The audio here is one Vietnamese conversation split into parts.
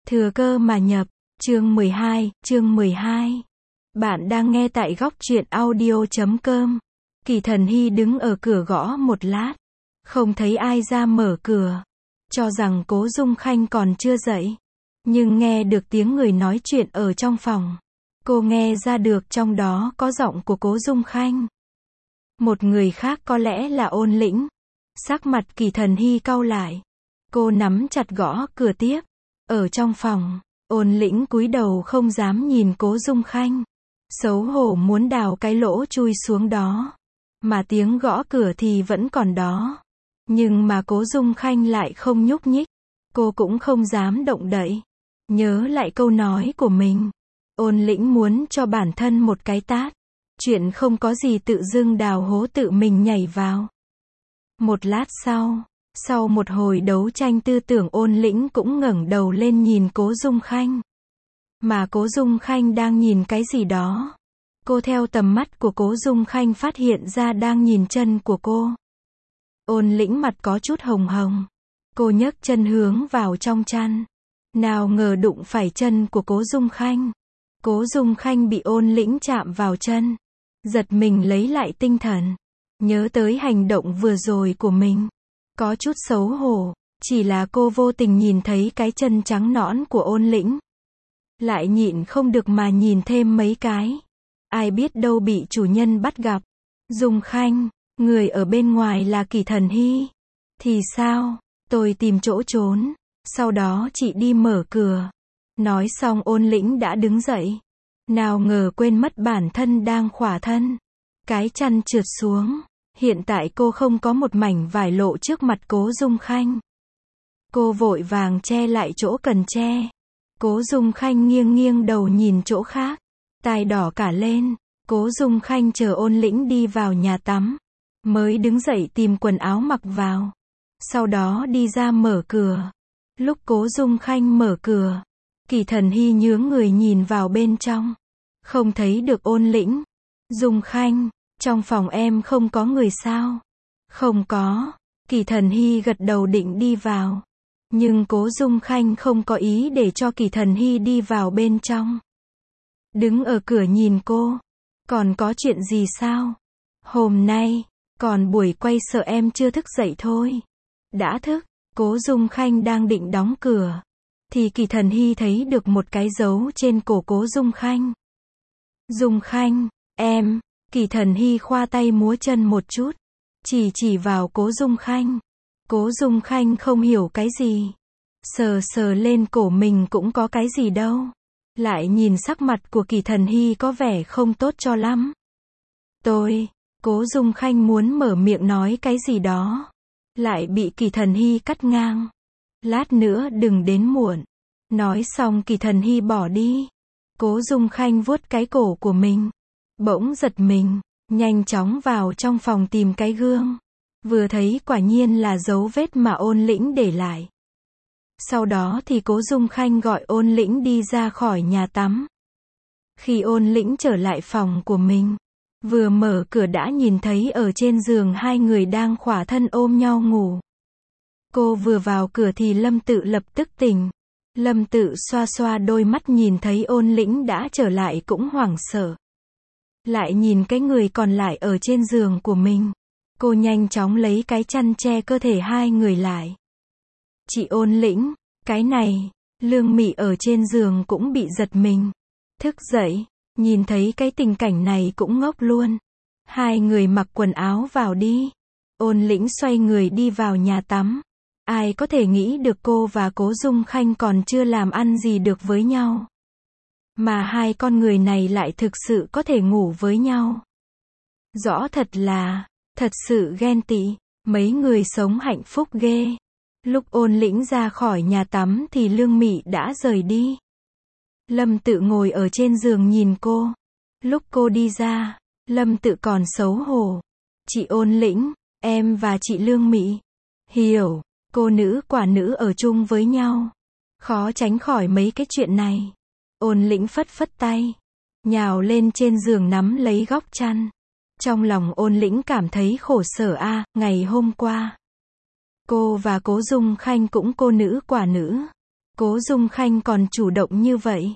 Thừa cơ mà nhập, chương 12. Bạn đang nghe tại góc truyện audio.com. Kỳ Thần Hy đứng ở cửa gõ một lát, không thấy ai ra mở cửa, cho rằng Cố Dung Khanh còn chưa dậy, nhưng nghe được tiếng người nói chuyện ở trong phòng. Cô nghe ra được trong đó có giọng của Cố Dung Khanh. Một người khác có lẽ là Ôn Lĩnh. Sắc mặt Kỳ Thần Hy cau lại. Cô nắm chặt gõ cửa tiếp. Ở trong phòng, Ôn Lĩnh cúi đầu không dám nhìn Cố Dung Khanh. Xấu hổ muốn đào cái lỗ chui xuống đó. Mà tiếng gõ cửa thì vẫn còn đó. Nhưng mà Cố Dung Khanh lại không nhúc nhích. Cô cũng không dám động đậy. Nhớ lại câu nói của mình. Ôn Lĩnh muốn cho bản thân một cái tát. Chuyện không có gì tự dưng đào hố tự mình nhảy vào. Một lát sau một hồi đấu tranh tư tưởng, Ôn Lĩnh cũng ngẩng đầu lên nhìn Cố Dung Khanh. Mà Cố Dung Khanh đang nhìn cái gì đó. Cô theo tầm mắt của Cố Dung Khanh phát hiện ra đang nhìn chân của cô. Ôn Lĩnh mặt có chút hồng hồng. Cô nhấc chân hướng vào trong chăn. Nào ngờ đụng phải chân của Cố Dung Khanh. Cố Dung Khanh bị Ôn Lĩnh chạm vào chân. Giật mình lấy lại tinh thần. Nhớ tới hành động vừa rồi của mình. Có chút xấu hổ. Chỉ là cô vô tình nhìn thấy cái chân trắng nõn của Ôn Lĩnh. Lại nhịn không được mà nhìn thêm mấy cái. Ai biết đâu bị chủ nhân bắt gặp. Dung Khanh, người ở bên ngoài là Kỳ Thần Hy. Thì sao? Tôi tìm chỗ trốn. Sau đó chị đi mở cửa. Nói xong Ôn Lĩnh đã đứng dậy. Nào ngờ quên mất bản thân đang khỏa thân. Cái chăn trượt xuống. Hiện tại cô không có một mảnh vải lộ trước mặt Cố Dung Khanh. Cô vội vàng che lại chỗ cần che. Cố Dung Khanh nghiêng đầu nhìn chỗ khác. Tai đỏ cả lên. Cố Dung Khanh chờ Ôn Lĩnh đi vào nhà tắm. Mới đứng dậy tìm quần áo mặc vào. Sau đó đi ra mở cửa. Lúc Cố Dung Khanh mở cửa, Kỳ Thần Hy nhướng người nhìn vào bên trong. Không thấy được Ôn Lĩnh. Dung Khanh, trong phòng em không có người sao? Không có. Kỳ Thần Hy gật đầu định đi vào. Nhưng Cố Dung Khanh không có ý để cho Kỳ Thần Hy đi vào bên trong. Đứng ở cửa nhìn cô. Còn có chuyện gì sao? Hôm nay, còn buổi quay sợ em chưa thức dậy thôi. Đã thức. Cố Dung Khanh đang định đóng cửa. Thì Kỳ Thần Hy thấy được một cái dấu trên cổ Cố Dung Khanh. Dung Khanh, em. Kỳ Thần Hy khoa tay múa chân một chút. Chỉ vào Cố Dung Khanh. Cố Dung Khanh không hiểu cái gì. Sờ lên cổ mình cũng có cái gì đâu. Lại nhìn sắc mặt của Kỳ Thần Hy có vẻ không tốt cho lắm. Cố Dung Khanh muốn mở miệng nói cái gì đó. Lại bị Kỳ Thần Hy cắt ngang. Lát nữa đừng đến muộn. Nói xong Kỳ Thần Hy bỏ đi. Cố Dung Khanh vuốt cái cổ của mình. Bỗng giật mình. Nhanh chóng vào trong phòng tìm cái gương. Vừa thấy quả nhiên là dấu vết mà Ôn Lĩnh để lại. Sau đó thì Cố Dung Khanh gọi Ôn Lĩnh đi ra khỏi nhà tắm. Khi Ôn Lĩnh trở lại phòng của mình, vừa mở cửa đã nhìn thấy ở trên giường hai người đang khỏa thân ôm nhau ngủ. Cô vừa vào cửa thì Lâm Tự lập tức tỉnh. Lâm Tự xoa xoa đôi mắt nhìn thấy Ôn Lĩnh đã trở lại cũng hoảng sợ. Lại nhìn cái người còn lại ở trên giường của mình. Cô nhanh chóng lấy cái chăn che cơ thể hai người lại. Chị Ôn Lĩnh, cái này, Lương Mị ở trên giường cũng bị giật mình. Thức dậy, nhìn thấy cái tình cảnh này cũng ngốc luôn. Hai người mặc quần áo vào đi. Ôn Lĩnh xoay người đi vào nhà tắm. Ai có thể nghĩ được cô và Cố Dung Khanh còn chưa làm ăn gì được với nhau. Mà hai con người này lại thực sự có thể ngủ với nhau. Rõ thật sự ghen tị. Mấy người sống hạnh phúc ghê. Lúc Ôn Lĩnh ra khỏi nhà tắm thì Lương Mị đã rời đi. Lâm Tự ngồi ở trên giường nhìn cô. Lúc cô đi ra, Lâm Tự còn xấu hổ. Chị Ôn Lĩnh, em và chị Lương Mị. Hiểu, cô nữ quả nữ ở chung với nhau. Khó tránh khỏi mấy cái chuyện này. Ôn Lĩnh phất tay. Nhào lên trên giường nắm lấy góc chăn. Trong lòng Ôn Lĩnh cảm thấy khổ sở ngày hôm qua. Cô và Cố Dung Khanh cũng cô nữ quả nữ. Cố Dung Khanh còn chủ động như vậy.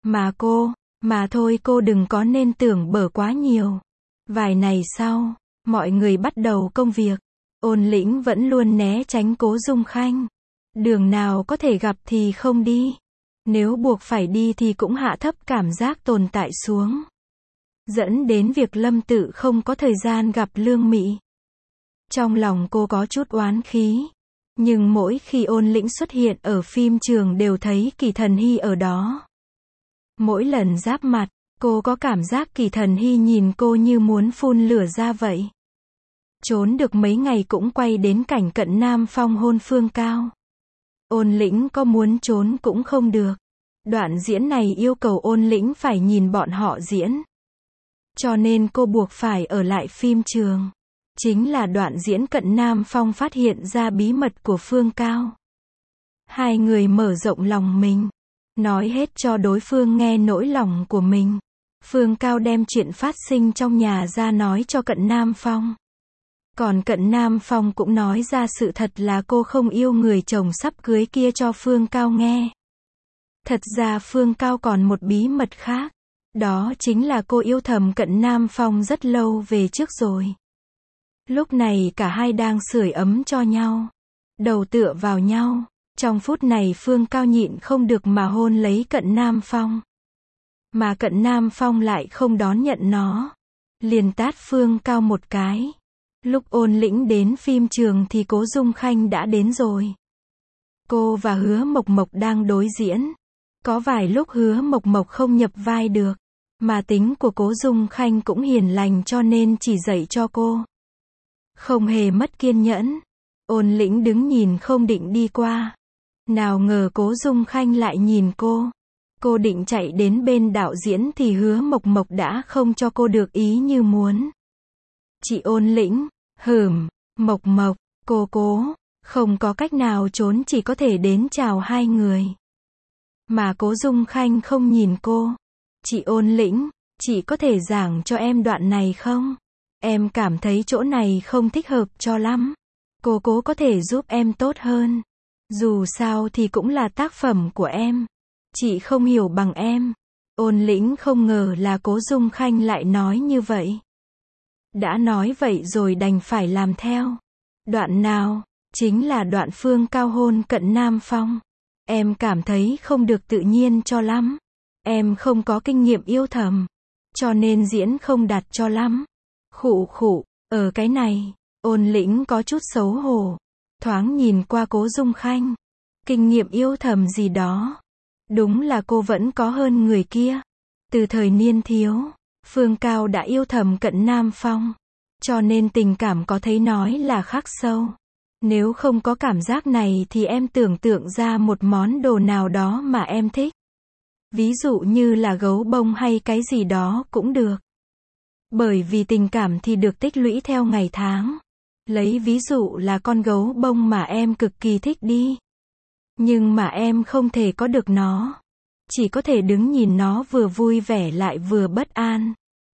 Mà thôi cô đừng có nên tưởng bở quá nhiều. Vài ngày sau, mọi người bắt đầu công việc. Ôn Lĩnh vẫn luôn né tránh Cố Dung Khanh. Đường nào có thể gặp thì không đi. Nếu buộc phải đi thì cũng hạ thấp cảm giác tồn tại xuống. Dẫn đến việc Lâm Tự không có thời gian gặp Lương Mị. Trong lòng cô có chút oán khí. Nhưng mỗi khi Ôn Lĩnh xuất hiện ở phim trường đều thấy Kỳ Thần Hy ở đó. Mỗi lần giáp mặt, cô có cảm giác Kỳ Thần Hy nhìn cô như muốn phun lửa ra vậy. Trốn được mấy ngày cũng quay đến cảnh Cận Nam Phong hôn Phương Cao. Ôn Lĩnh có muốn trốn cũng không được. Đoạn diễn này yêu cầu Ôn Lĩnh phải nhìn bọn họ diễn. Cho nên cô buộc phải ở lại phim trường. Chính là đoạn diễn Cận Nam Phong phát hiện ra bí mật của Phương Cao. Hai người mở rộng lòng mình. Nói hết cho đối phương nghe nỗi lòng của mình. Phương Cao đem chuyện phát sinh trong nhà ra nói cho Cận Nam Phong. Còn Cận Nam Phong cũng nói ra sự thật là cô không yêu người chồng sắp cưới kia cho Phương Cao nghe. Thật ra Phương Cao còn một bí mật khác. Đó chính là cô yêu thầm Cận Nam Phong rất lâu về trước rồi. Lúc này cả hai đang sưởi ấm cho nhau. Đầu tựa vào nhau. Trong phút này Phương Cao nhịn không được mà hôn lấy Cận Nam Phong. Mà Cận Nam Phong lại không đón nhận nó. Liền tát Phương Cao một cái. Lúc Ôn Lĩnh đến phim trường thì Cố Dung Khanh đã đến rồi. Cô và Hứa Mộc Mộc đang đối diễn. Có vài lúc Hứa Mộc Mộc không nhập vai được. Mà tính của Cố Dung Khanh cũng hiền lành cho nên chỉ dạy cho cô. Không hề mất kiên nhẫn. Ôn Lĩnh đứng nhìn không định đi qua. Nào ngờ Cố Dung Khanh lại nhìn cô. Cô định chạy đến bên đạo diễn thì Hứa Mộc Mộc đã không cho cô được ý như muốn. Chị Ôn Lĩnh, Mộc Mộc, cô, không có cách nào trốn chỉ có thể đến chào hai người. Mà Cố Dung Khanh không nhìn cô. Chị Ôn Lĩnh, chị có thể giảng cho em đoạn này không? Em cảm thấy chỗ này không thích hợp cho lắm. Cô cố có thể giúp em tốt hơn. Dù sao thì cũng là tác phẩm của em. Chị không hiểu bằng em. Ôn Lĩnh không ngờ là Cố Dung Khanh lại nói như vậy. Đã nói vậy rồi đành phải làm theo. Đoạn nào? Chính là đoạn Phương Cao hôn Cận Nam Phong. Em cảm thấy không được tự nhiên cho lắm. Em không có kinh nghiệm yêu thầm. Cho nên diễn không đạt cho lắm. Khụ, ở cái này. Ôn Lĩnh có chút xấu hổ. Thoáng nhìn qua Cố Dung Khanh. Kinh nghiệm yêu thầm gì đó. Đúng là cô vẫn có hơn người kia. Từ thời niên thiếu, Phương Cao đã yêu thầm Cận Nam Phong. Cho nên tình cảm có thấy nói là khắc sâu. Nếu không có cảm giác này thì em tưởng tượng ra một món đồ nào đó mà em thích. Ví dụ như là gấu bông hay cái gì đó cũng được. Bởi vì tình cảm thì được tích lũy theo ngày tháng. Lấy ví dụ là con gấu bông mà em cực kỳ thích đi. Nhưng mà em không thể có được nó. Chỉ có thể đứng nhìn nó vừa vui vẻ lại vừa bất an.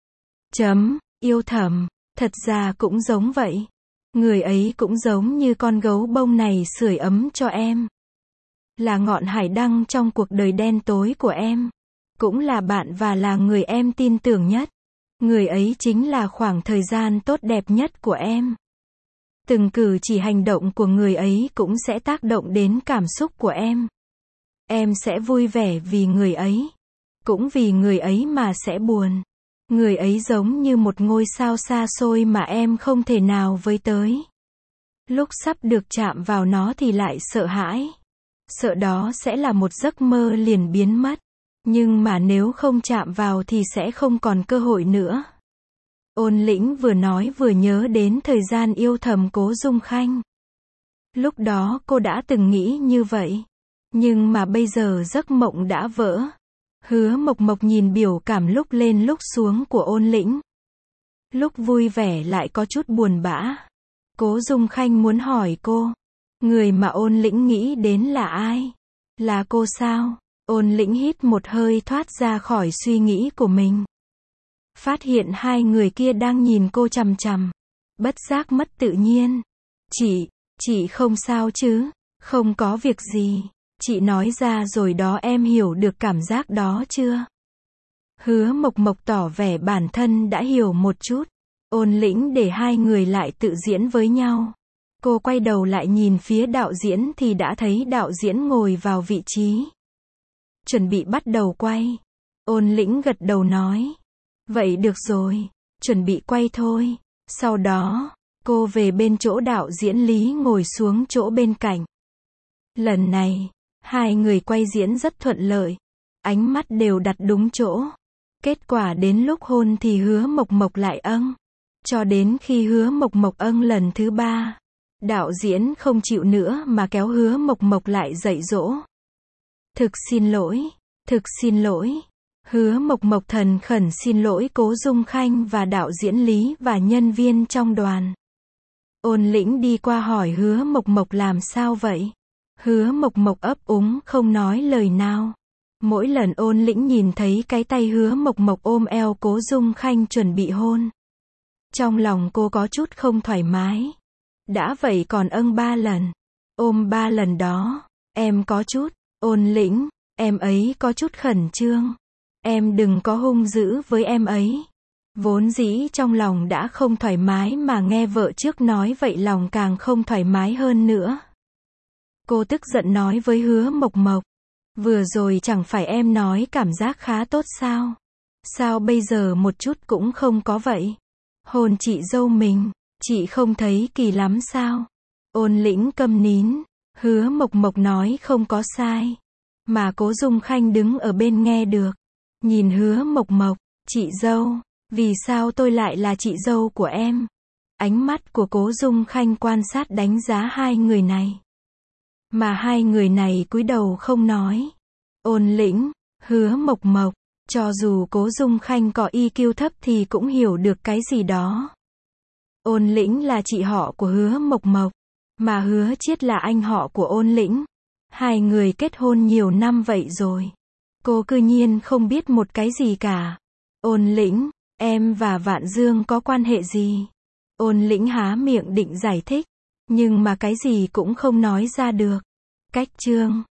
Yêu thầm, thật ra cũng giống vậy. Người ấy cũng giống như con gấu bông này sưởi ấm cho em. Là ngọn hải đăng trong cuộc đời đen tối của em. Cũng là bạn và là người em tin tưởng nhất. Người ấy chính là khoảng thời gian tốt đẹp nhất của em. Từng cử chỉ hành động của người ấy cũng sẽ tác động đến cảm xúc của em. Em sẽ vui vẻ vì người ấy. Cũng vì người ấy mà sẽ buồn. Người ấy giống như một ngôi sao xa xôi mà em không thể nào với tới. Lúc sắp được chạm vào nó thì lại sợ hãi. Sợ đó sẽ là một giấc mơ liền biến mất. Nhưng mà nếu không chạm vào thì sẽ không còn cơ hội nữa. Ôn Lĩnh vừa nói vừa nhớ đến thời gian yêu thầm Cố Dung Khanh. Lúc đó cô đã từng nghĩ như vậy. Nhưng mà bây giờ giấc mộng đã vỡ. Hứa Mộc Mộc nhìn biểu cảm lúc lên lúc xuống của Ôn Lĩnh. Lúc vui vẻ lại có chút buồn bã. Cố Dung Khanh muốn hỏi cô. Người mà Ôn Lĩnh nghĩ đến là ai? Là cô sao? Ôn Lĩnh hít một hơi thoát ra khỏi suy nghĩ của mình. Phát hiện hai người kia đang nhìn cô chằm chằm. Bất giác mất tự nhiên. Chị không sao chứ? Không có việc gì. Chị nói ra rồi đó, em hiểu được cảm giác đó chưa? Hứa Mộc Mộc tỏ vẻ bản thân đã hiểu một chút. Ôn Lĩnh để hai người lại tự diễn với nhau. Cô quay đầu lại nhìn phía đạo diễn thì đã thấy đạo diễn ngồi vào vị trí. Chuẩn bị bắt đầu quay. Ôn Lĩnh gật đầu nói. Vậy được rồi, chuẩn bị quay thôi. Sau đó, cô về bên chỗ đạo diễn Lý ngồi xuống chỗ bên cạnh. Lần này, hai người quay diễn rất thuận lợi. Ánh mắt đều đặt đúng chỗ. Kết quả đến lúc hôn thì Hứa Mộc Mộc lại âng. Cho đến khi Hứa Mộc Mộc âng lần thứ 3, đạo diễn không chịu nữa mà kéo Hứa Mộc Mộc lại dạy dỗ. Thực xin lỗi, thực xin lỗi. Hứa Mộc Mộc thần khẩn xin lỗi Cố Dung Khanh và đạo diễn Lý và nhân viên trong đoàn. Ôn Lĩnh đi qua hỏi Hứa Mộc Mộc làm sao vậy? Hứa Mộc Mộc ấp úng không nói lời nào. Mỗi lần Ôn Lĩnh nhìn thấy cái tay Hứa Mộc Mộc ôm eo Cố Dung Khanh chuẩn bị hôn, trong lòng cô có chút không thoải mái. Đã vậy còn âng 3 lần, ôm 3 lần đó, em có chút, Ôn Lĩnh, em ấy có chút khẩn trương. Em đừng có hung dữ với em ấy. Vốn dĩ trong lòng đã không thoải mái mà nghe vợ trước nói vậy lòng càng không thoải mái hơn nữa. Cô tức giận nói với Hứa Mộc Mộc. Vừa rồi chẳng phải em nói cảm giác khá tốt sao? Sao bây giờ một chút cũng không có vậy? Hôn chị dâu mình, chị không thấy kỳ lắm sao? Ôn Lĩnh câm nín. Hứa Mộc Mộc nói không có sai. Mà Cố Dung Khanh đứng ở bên nghe được. Nhìn Hứa Mộc Mộc, chị dâu, vì sao tôi lại là chị dâu của em? Ánh mắt của Cố Dung Khanh quan sát đánh giá hai người này. Mà hai người này cúi đầu không nói. Ôn Lĩnh, Hứa Mộc Mộc, cho dù Cố Dung Khanh có EQ thấp thì cũng hiểu được cái gì đó. Ôn Lĩnh là chị họ của Hứa Mộc Mộc, mà Hứa Chiết là anh họ của Ôn Lĩnh. Hai người kết hôn nhiều năm vậy rồi. Cô cư nhiên không biết một cái gì cả. Ôn Lĩnh, em và Vạn Dương có quan hệ gì? Ôn Lĩnh há miệng định giải thích, nhưng mà cái gì cũng không nói ra được. Cách chương